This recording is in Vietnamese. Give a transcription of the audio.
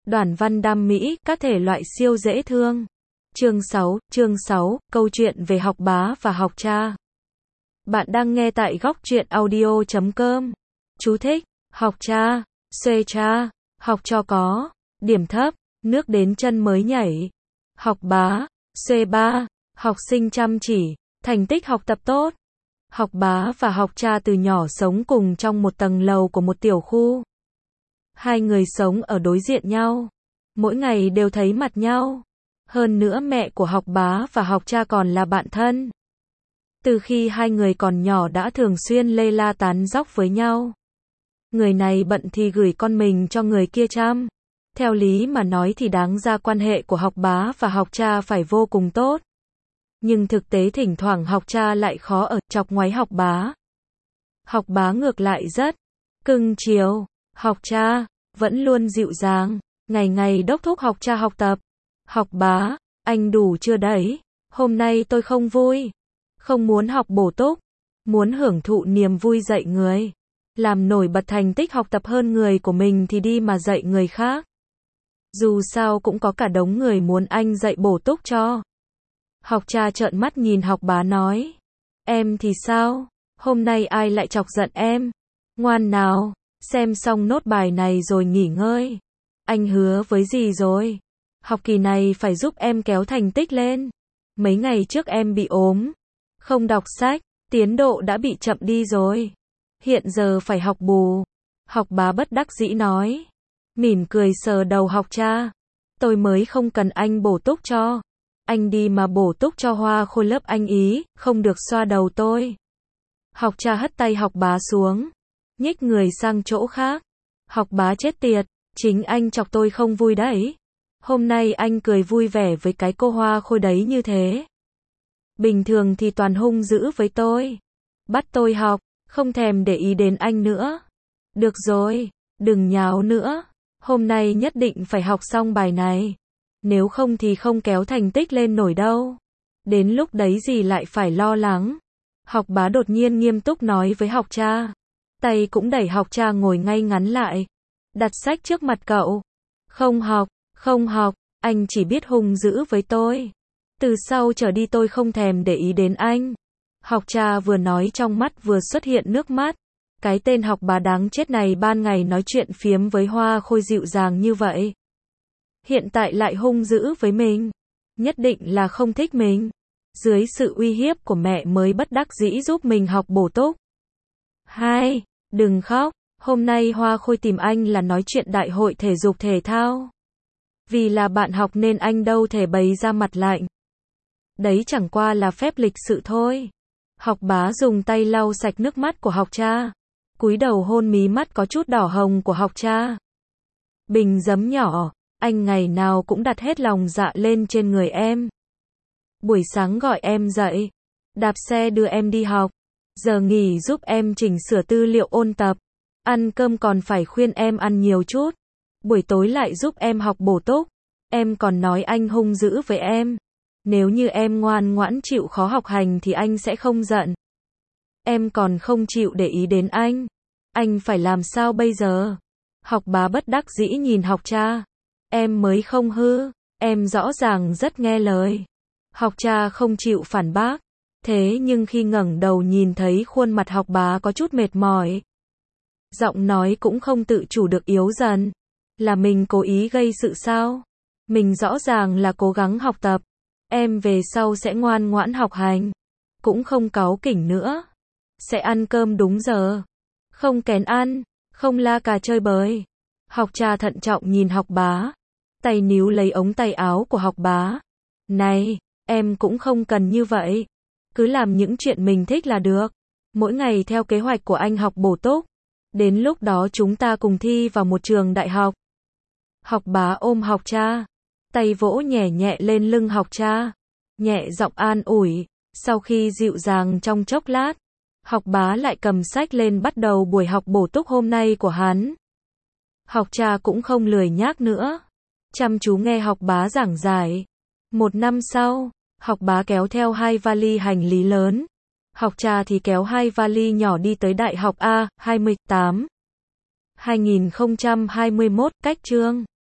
Đoàn văn đam mỹ, các thể loại siêu dễ thương. Chương 6, câu chuyện về học bá và học cha. Bạn đang nghe tại góc truyện audio.com. Chú thích: học cha, xuê cha, học cho có, điểm thấp, nước đến chân mới nhảy. Học bá, xuê ba, học sinh chăm chỉ, thành tích học tập tốt. Học bá và học cha từ nhỏ sống cùng trong một tầng lầu của một tiểu khu. Hai người sống ở đối diện nhau, mỗi ngày đều thấy mặt nhau. Hơn nữa mẹ của học bá và học cha còn là bạn thân. Từ khi hai người còn nhỏ đã thường xuyên lê la tán dóc với nhau. Người này bận thì gửi con mình cho người kia chăm. Theo lý mà nói thì đáng ra quan hệ của học bá và học cha phải vô cùng tốt. Nhưng thực tế thỉnh thoảng học cha lại khó ở, chọc ngoáy học bá. Học bá ngược lại rất cưng chiều. Học cha vẫn luôn dịu dàng, ngày ngày đốc thúc học cha học tập. Học bá, anh đủ chưa đấy? Hôm nay tôi không vui, không muốn học bổ túc, muốn hưởng thụ niềm vui dạy người. Làm nổi bật thành tích học tập hơn người của mình thì đi mà dạy người khác. Dù sao cũng có cả đống người muốn anh dạy bổ túc cho. Học cha trợn mắt nhìn học bá nói: em thì sao? Hôm nay ai lại chọc giận em? Ngoan nào, xem xong nốt bài này rồi nghỉ ngơi. Anh hứa với dì rồi, học kỳ này phải giúp em kéo thành tích lên. Mấy ngày trước em bị ốm, không đọc sách, tiến độ đã bị chậm đi rồi. Hiện giờ phải học bù. Học bá bất đắc dĩ nói, mỉm cười sờ đầu học cha. Tôi mới không cần anh bổ túc cho. Anh đi mà bổ túc cho Hoa Khôi lớp anh ý, không được xoa đầu tôi. Học cha hất tay học bá xuống, nhích người sang chỗ khác. Học bá chết tiệt, chính anh chọc tôi không vui đấy. Hôm nay anh cười vui vẻ với cái cô Hoa Khôi đấy như thế. Bình thường thì toàn hung dữ với tôi. Bắt tôi học, không thèm để ý đến anh nữa. Được rồi, đừng nháo nữa. Hôm nay nhất định phải học xong bài này. Nếu không thì không kéo thành tích lên nổi đâu. Đến lúc đấy gì lại phải lo lắng. Học bá đột nhiên nghiêm túc nói với học cha. Tay cũng đẩy học cha ngồi ngay ngắn lại. Đặt sách trước mặt cậu. Không học, anh chỉ biết hung dữ với tôi. Từ sau trở đi tôi không thèm để ý đến anh. Học cha vừa nói trong mắt vừa xuất hiện nước mắt. Cái tên học bá đáng chết này ban ngày nói chuyện phiếm với Hoa Khôi dịu dàng như vậy. Hiện tại lại hung dữ với mình. Nhất định là không thích mình. Dưới sự uy hiếp của mẹ mới bất đắc dĩ giúp mình học bổ túc. Hai, đừng khóc. Hôm nay Hoa Khôi tìm anh là nói chuyện đại hội thể dục thể thao. Vì là bạn học nên anh đâu thể bày ra mặt lạnh. Đấy chẳng qua là phép lịch sự thôi. Học bá dùng tay lau sạch nước mắt của học cha. Cúi đầu hôn mí mắt có chút đỏ hồng của học cha. Bình giấm nhỏ, anh ngày nào cũng đặt hết lòng dạ lên trên người em. Buổi sáng gọi em dậy, đạp xe đưa em đi học, giờ nghỉ giúp em chỉnh sửa tư liệu ôn tập, ăn cơm còn phải khuyên em ăn nhiều chút, buổi tối lại giúp em học bổ túc. Em còn nói anh hung dữ với em. Nếu như em ngoan ngoãn chịu khó học hành thì anh sẽ không giận. Em còn không chịu để ý đến anh phải làm sao bây giờ? Học bá bất đắc dĩ nhìn học cha. Em mới không hư, em rõ ràng rất nghe lời. Học cha không chịu phản bác. Thế nhưng khi ngẩng đầu nhìn thấy khuôn mặt học bá có chút mệt mỏi. Giọng nói cũng không tự chủ được yếu dần. Là mình cố ý gây sự sao? Mình rõ ràng là cố gắng học tập. Em về sau sẽ ngoan ngoãn học hành. Cũng không cáu kỉnh nữa. Sẽ ăn cơm đúng giờ. Không kén ăn. Không la cà chơi bời. Học cha thận trọng nhìn học bá. Tay níu lấy ống tay áo của học bá. Này, em cũng không cần như vậy. Cứ làm những chuyện mình thích là được. Mỗi ngày theo kế hoạch của anh học bổ túc. Đến lúc đó chúng ta cùng thi vào một trường đại học. Học bá ôm học cha. Tay vỗ nhẹ nhẹ lên lưng học cha. Nhẹ giọng an ủi. Sau khi dịu dàng trong chốc lát, học bá lại cầm sách lên bắt đầu buổi học bổ túc hôm nay của hắn. Học cha cũng không lười nhác nữa. Chăm chú nghe học bá giảng giải. Một năm sau, học bá kéo theo 2 vali hành lý lớn. Học cha thì kéo 2 vali nhỏ đi tới Đại học A, 28. 2021, cách chương.